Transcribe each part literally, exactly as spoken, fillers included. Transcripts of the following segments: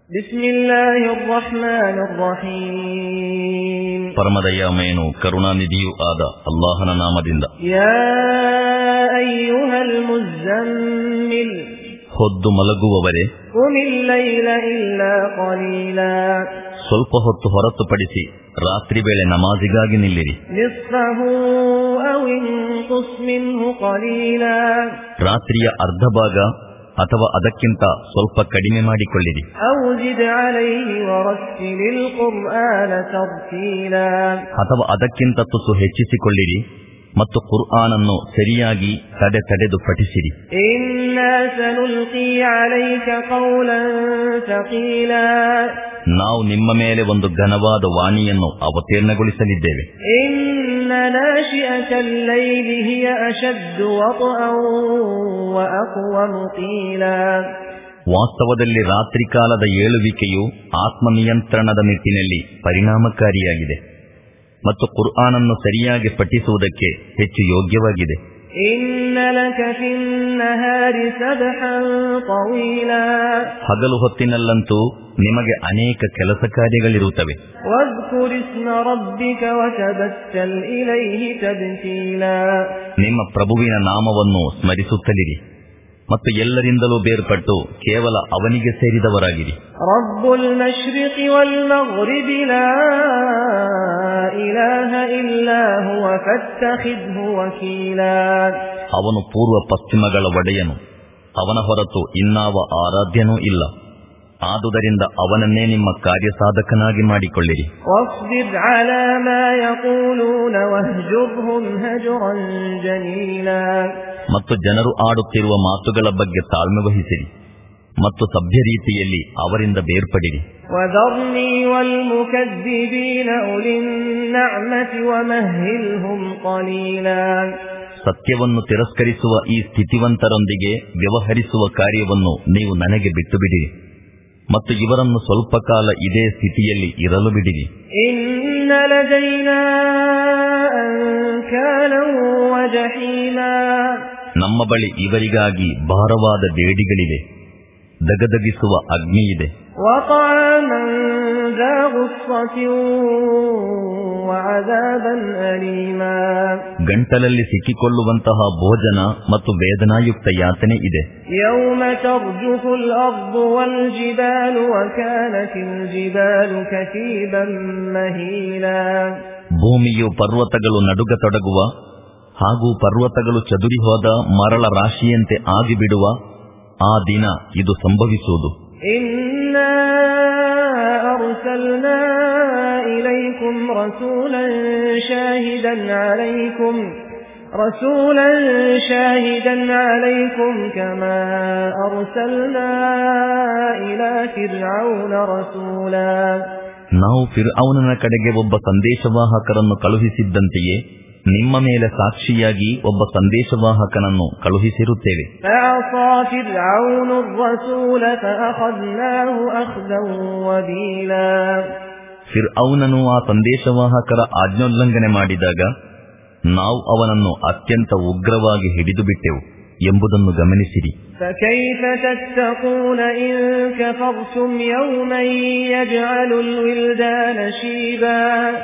ಬಿಸ್ಮಿಲ್ಲಾಹಿರ್ ರಹ್ಮಾನಿರ್ ರಹೀಮ್. ಪರಮದಯಾಮಯನು ಕರುಣಾನಿಧಿಯೂ ಆದ ಅಲ್ಲಾಹನ ನಾಮದಿಂದ. ಯಾ ಅಯ್ಯುಹಲ್ ಮುಜಮ್ಮಿಲ್, ಹೊದ್ದು ಮಲಗುವವರೇ, ಕುಮಿಲ್ ಲೈಲ ಇಲ್ಲಾ ಕಲೀಲಾ, ಸ್ವಲ್ಪ ಹೊತ್ತು ಹೊರತುಪಡಿಸಿ ರಾತ್ರಿ ವೇಳೆ ನಮಾಜಿಗಾಗಿ ನಿಲ್ಲಿರಿ. ನಿಸ್ಫಹು ಔ ಇನ್ಕುಸ್ ಮಿನ್ಹು ಕಲೀಲಾ, ರಾತ್ರಿಯ ಅರ್ಧ ಭಾಗ ಅಥವಾ ಅದಕ್ಕಿಂತ ಸ್ವಲ್ಪ ಕಡಿಮೆ ಮಾಡಿಕೊಳ್ಳಿರಿ. ಔ ಜಿದ್ ಅಲೈಹಿ ವರತ್ತಿಲಿಲ್ ಕುರ್ಆನ ತರ್ತೀಲಾ, ಅಥವಾ ಅದಕ್ಕಿಂತ ತುಸು ಹೆಚ್ಚಿಸಿಕೊಳ್ಳಿರಿ ಮತ್ತು ಕುರ್ಆನನ್ನು ಸರಿಯಾಗಿ ತಡೆ ತಡೆದು ಪಠಿಸಿರಿ. ಇನ್ನಾ ಸನುಲ್ಕಿ ಅಲೈಕ ಕೌಲನ್ ಥಕೀಲಾ, ನಾವು ನಿಮ್ಮ ಮೇಲೆ ಒಂದು ಘನವಾದ ವಾಣಿಯನ್ನು ಅವತೀರ್ಣಗೊಳಿಸಲಿದ್ದೇವೆ. ಇನ್ನ ನಾಶಿಅತಲ್ ಲೈಲಿ ಹಿಯ ಅಶದ್ದು ವತ್ಅನ್ ವ ಅಕ್ವಮು ಕೀಲಾ, ವಾಸ್ತವದಲ್ಲಿ ರಾತ್ರಿ ಕಾಲದ ಏಳುವಿಕೆಯು ಆತ್ಮನಿಯಂತ್ರಣದ ನಿಟ್ಟಿನಲ್ಲಿ ಪರಿಣಾಮಕಾರಿಯಾಗಿದೆ ಮತ್ತು ಕುರ್ಆನನ್ನು ಸರಿಯಾಗಿ ಪಠಿಸುವುದಕ್ಕೆ ಹೆಚ್ಚು ಯೋಗ್ಯವಾಗಿದೆ. ಇನ್ನ ಲಕ ಫಿನ್ನಹಾರಿ ಸಬ್ಹನ್ ತವೀಲಾ, ಹಗಲು ಹೊತ್ತಿನಲ್ಲಂತೂ ನಿಮಗೆ ಅನೇಕ ಕೆಲಸ ಕಾರ್ಯಗಳಿರುತ್ತವೆ. ವಜ್ಕುರ್ ಇಸ್ಮ ರಬ್ಬಿಕ ವತಬತ್ತಲ್ ಇಲೈಹಿ ತಬ್ತೀಲಾ, ನಿಮ್ಮ ಪ್ರಭುವಿನ ನಾಮವನ್ನು ಸ್ಮರಿಸುತ್ತಲಿರಿ ಮತ್ತು ಎಲ್ಲರಿಂದಲೂ ಬೇರ್ಪಟ್ಟು ಕೇವಲ ಅವನಿಗೆ ಸೇರಿದವರಾಗಿರಿ. ರಬ್ಬುಲ್ ಮಶ್ರಿಕಿ ವಲ್ ಮಗ್ರಿಬಿ ಲಾ ಇಲಾಹ ಇಲ್ಲಾ ಹುವ ಫತ್ತಖಿದ್ಹು ವಕೀಲಾ, ಅವನು ಪೂರ್ವ ಪಶ್ಚಿಮಗಳ ಒಡೆಯನು, ಅವನ ಹೊರತು ಇನ್ನಾವ ಆರಾಧ್ಯನೂ ಇಲ್ಲ, ಆದುದರಿಂದ ಅವನನ್ನೇ ನಿಮ್ಮ ಕಾರ್ಯಸಾಧಕನಾಗಿ ಮಾಡಿಕೊಳ್ಳಿರಿ. ವಸ್ಬಿರ್ ಅಲಾ ಮಾ ಯಕೂಲೂನ ವಹ್ಜುರ್ಹುಂ ಹಜ್ರನ್ ಜಮೀಲಾ, ಮತ್ತು ಜನರು ಆಡುತ್ತಿರುವ ಮಾತುಗಳ ಬಗ್ಗೆ ತಾಳ್ಮೆ ವಹಿಸಿರಿ ಮತ್ತು ಸಭ್ಯ ರೀತಿಯಲ್ಲಿ ಅವರಿಂದ ಬೇರ್ಪಡಿರಿ. ವದರ್ನಿ ವಲ್ ಮುಕದ್ದಿಬೀನ ಉಲಿನ್ ನಅಮತಿ ವಮಹ್ಹಿಲ್ಹುಂ ಕಲೀಲಾ, ಸತ್ಯವನ್ನು ತಿರಸ್ಕರಿಸುವ ಈ ಸ್ಥಿತಿವಂತರೊಂದಿಗೆ ವ್ಯವಹರಿಸುವ ಕಾರ್ಯವನ್ನು ನೀವು ನನಗೆ ಬಿಟ್ಟು ಬಿಡಿರಿ ಮತ್ತು ಇವರನ್ನು ಸ್ವಲ್ಪ ಕಾಲ ಇದೇ ಸ್ಥಿತಿಯಲ್ಲಿ ಇರಲು ಬಿಡಿರಿ. ಇನ್ನ ಲದೈನಾ ಅನ್ಕಾಲನ್ ವಜಹೀಮಾ, ನಮ್ಮ ಬಳಿ ಇವರಿಗಾಗಿ ಭಾರವಾದ ದೇಡಿಗಳಿವೆ, ದಗದಗಿಸುವ ಅಗ್ನಿ ಇದೆ. ವತಾಮನ್ ذا غصة وعذابا أليما, ಗಂಟಲಲ್ಲಿ ಸಿಕ್ಕಿಕೊಳ್ಳುವಂತಹ ಭೋಜನ ಮತ್ತು ವೇದನಾಯುಕ್ತ ಯಾತನೆ ಇದೆ. يوم ترجف الأرض والجبال وكانت الجبال كثيبا مهيلا, ಭೂಮಿಯು ಪರ್ವತಗಳು ನಡುಗತೊಡಗುವ ಹಾಗೂ ಪರ್ವತಗಳು ಚದುರಿ ಹೋದ ಮರಳ ರಾಶಿಯಂತೆ ಆಗಿಬಿಡುವ ಆ ದಿನ ಇದು ಸಂಭವಿಸುವುದು. إنا أرسلنا إليكم رسولا شاهدا عليكم رسولا شاهدا عليكم كما أرسلنا إلى فرعون رسولا, ನಾವು ಫಿರ್ಔನನ ಕಡೆಗೆ ಒಬ್ಬ ಸಂದೇಶವಾಹಕರನ್ನು ಕಳುಹಿಸಿದ್ದಂತೆಯೇ ನಿಮ್ಮ ಮೇಲೆ ಸಾಕ್ಷಿಯಾಗಿ ಒಬ್ಬ ಸಂದೇಶವಾಹಕನನ್ನು ಕಳುಹಿಸಿರುತ್ತೇವೆ. ಫಿರ್ಔನನು ಆ ಸಂದೇಶವಾಹಕರ ಆಜ್ಞೋಲ್ಲಂಘನೆ ಮಾಡಿದಾಗ ನಾವು ಅವನನ್ನು ಅತ್ಯಂತ ಉಗ್ರವಾಗಿ ಹಿಡಿದು ಬಿಟ್ಟೆವು ಎಂಬುದನ್ನು ಗಮನಿಸಿರಿ. فكيف تتقون إن كفرتم يوما يجعل الولدان شيبا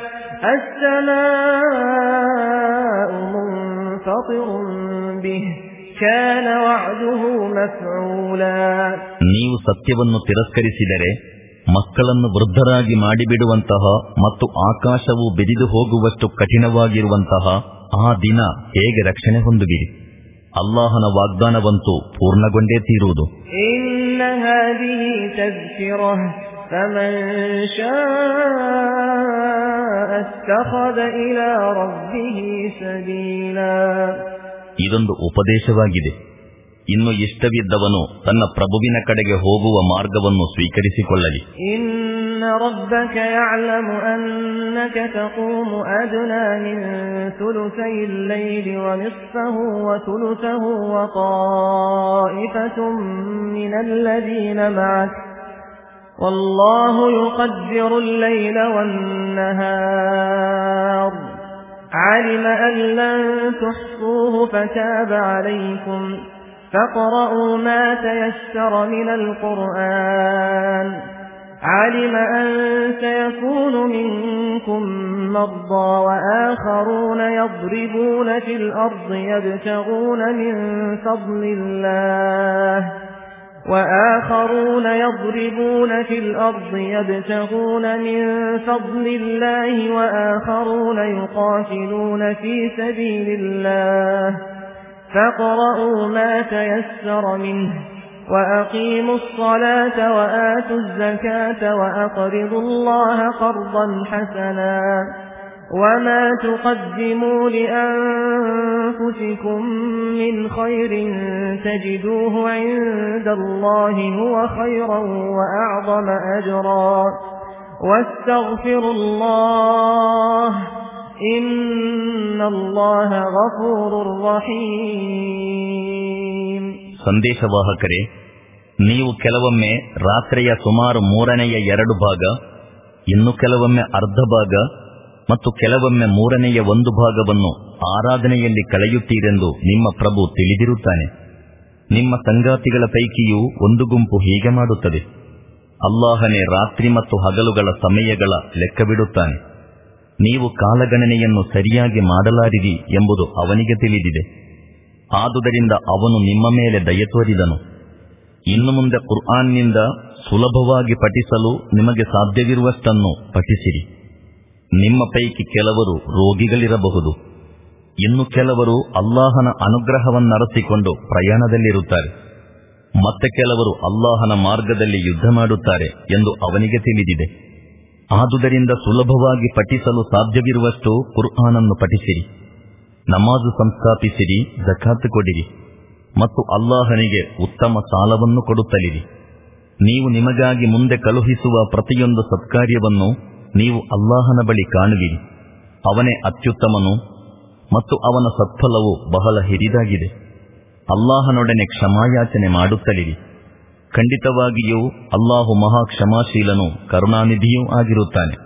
السماء منفطر به كان وعده مفعولا, ನೀವು ಸತ್ಯವನ್ನು ತಿರಸ್ಕರಿಸಿದರೆ ಮಕ್ಕಳನ್ನು ವೃದ್ಧರಾಗಿ ಮಾಡಿಬಿಡುವಂತಹ ಮತ್ತು ಆಕಾಶವು ಬೆದಿದು ಹೋಗುವಷ್ಟು ಕಠಿಣವಾಗಿರುವಂತಹ ಆ ದಿನ ಹೇಗೆ ರಕ್ಷಣೆ ಹೊಂದುವಿರಿ? ಅಲ್ಲಾಹನ ವಾಗ್ದಾನವಂತೂ ಪೂರ್ಣಗೊಂಡೇ ತೀರುವುದು. ಇನ್ನ ಹಾದಿಹಿ ತಜ್ಕಿರಹ ಫಮನ್ ಶಾಅ ಇತ್ತಖದ ಇಲಾ ರಬ್ಬಿಹಿ ಸಬೀಲಾ, ಇದೊಂದು ಉಪದೇಶವಾಗಿದೆ. ಇನ್ನು ಇಷ್ಟವಿದ್ದವನು ತನ್ನ ಪ್ರಭುವಿನ ಕಡೆಗೆ ಹೋಗುವ ಮಾರ್ಗವನ್ನು ಸ್ವೀಕರಿಸಿಕೊಳ್ಳಲಿ. ಇನ್ನ ರಬ್ಬಕ ಯಅಲಮು ಅನ್ನಕ ತಕೂಮು ಅದ್ನಾ ಮಿನ್ ಥುಲುಸೈಲ್ ಲೈಲಿ ವ ನಿಸ್ಫಹು ವ ಥುಲುಸಹು ವ ತಾಯಿಫತುಂ ಮಿನಲ್ ಲದೀನ ಮಅಕ್ ವಲ್ಲಾಹು ಯುಕದ್ದಿರು ಅಲ್-ಲೈಲ ವನ್-ನಹಾರ್ علم أن لن تحصوه فتاب عليكم فاقرؤوا ما تيسر من القرآن علم أن سيكون منكم مرضى وآخرون يضربون في الأرض يبتغون من فضل الله وآخرون يضربون في الأرض يبتغون من فضل الله وآخرون يقاتلون في سبيل الله فاقرؤوا ما تيسر منه وأقيموا الصلاة وآتوا الزكاة وأقرضوا الله قرضا حسنا وما تقدموا لأنفسكم من خير تجدوه عند الله هو خيرا وأعظم أجرا واستغفروا الله إن الله غفور رحيم. ಸಂದೇಶವಾಹಕರೇ, ನೀವು ಕೆಲವೊಮ್ಮೆ ರಾತ್ರಿಯ ಸುಮಾರು ಮೂರನೆಯ ಎರಡು ಭಾಗ, ಇನ್ನು ಕೆಲವೊಮ್ಮೆ ಅರ್ಧ ಭಾಗ ಮತ್ತು ಕೆಲವೊಮ್ಮೆ ಮೂರನೆಯ ಒಂದು ಭಾಗವನ್ನು ಆರಾಧನೆಯಲ್ಲಿ ಕಳೆಯುತ್ತೀರೆಂದು ನಿಮ್ಮ ಪ್ರಭು ತಿಳಿದಿರುತ್ತಾನೆ. ನಿಮ್ಮ ಸಂಗಾತಿಗಳ ಪೈಕಿಯೂ ಒಂದು ಗುಂಪು ಹೀಗೆ ಮಾಡುತ್ತದೆ. ಅಲ್ಲಾಹನೇ ರಾತ್ರಿ ಮತ್ತು ಹಗಲುಗಳ ಸಮಯಗಳ ಲೆಕ್ಕವಿಡುತ್ತಾನೆ. ನೀವು ಕಾಲಗಣನೆಯನ್ನು ಸರಿಯಾಗಿ ಮಾಡಲಾರಿರಿ ಎಂಬುದು ಅವನಿಗೆ ತಿಳಿದಿದೆ. ಆದುದರಿಂದ ಅವನು ನಿಮ್ಮ ಮೇಲೆ ದಯೆ ತೋರಿದನು. ಇನ್ನು ಮುಂದೆ ಕುರ್ಆನ್ನಿಂದ ಸುಲಭವಾಗಿ ಪಠಿಸಲು ನಿಮಗೆ ಸಾಧ್ಯವಿರುವಷ್ಟನ್ನು ಪಠಿಸಿರಿ. ನಿಮ್ಮ ಪೈಕಿ ಕೆಲವರು ರೋಗಿಗಳಿರಬಹುದು, ಇನ್ನು ಕೆಲವರು ಅಲ್ಲಾಹನ ಅನುಗ್ರಹವನ್ನರಸಿಕೊಂಡು ಪ್ರಯಾಣದಲ್ಲಿರುತ್ತಾರೆ, ಮತ್ತೆ ಕೆಲವರು ಅಲ್ಲಾಹನ ಮಾರ್ಗದಲ್ಲಿ ಯುದ್ಧ ಮಾಡುತ್ತಾರೆ ಎಂದು ಅವನಿಗೆ ತಿಳಿದಿದೆ. ಆದುದರಿಂದ ಸುಲಭವಾಗಿ ಪಠಿಸಲು ಸಾಧ್ಯವಿರುವಷ್ಟು ಕುರ್ಆನನ್ನು ಪಠಿಸಿರಿ. ನಮಾಜು ಸಂಸ್ಥಾಪಿಸಿರಿ, ಜಕಾತ್ ಕೊಡಿರಿ ಮತ್ತು ಅಲ್ಲಾಹನಿಗೆ ಉತ್ತಮ ಸಾಲವನ್ನು ಕೊಡುತ್ತಲಿರಿ. ನೀವು ನಿಮಗಾಗಿ ಮುಂದೆ ಕಳುಹಿಸುವ ಪ್ರತಿಯೊಂದು ಸತ್ಕಾರ್ಯವನ್ನು ನೀವು ಅಲ್ಲಾಹನ ಬಳಿ ಕಾಣುವಿರಿ. ಅವನೇ ಅತ್ಯುತ್ತಮನು ಮತ್ತು ಅವನ ಸತ್ಫಲವು ಬಹಳ ಹಿರಿದಾಗಿದೆ. ಅಲ್ಲಾಹನೊಡನೆ ಕ್ಷಮಾಯಾಚನೆ ಮಾಡುತ್ತಲಿರಿ. ಖಂಡಿತವಾಗಿಯೂ ಅಲ್ಲಾಹು ಮಹಾ ಕ್ಷಮಾಶೀಲನೂ ಕರುಣಾನಿಧಿಯೂ ಆಗಿರುತ್ತಾನೆ.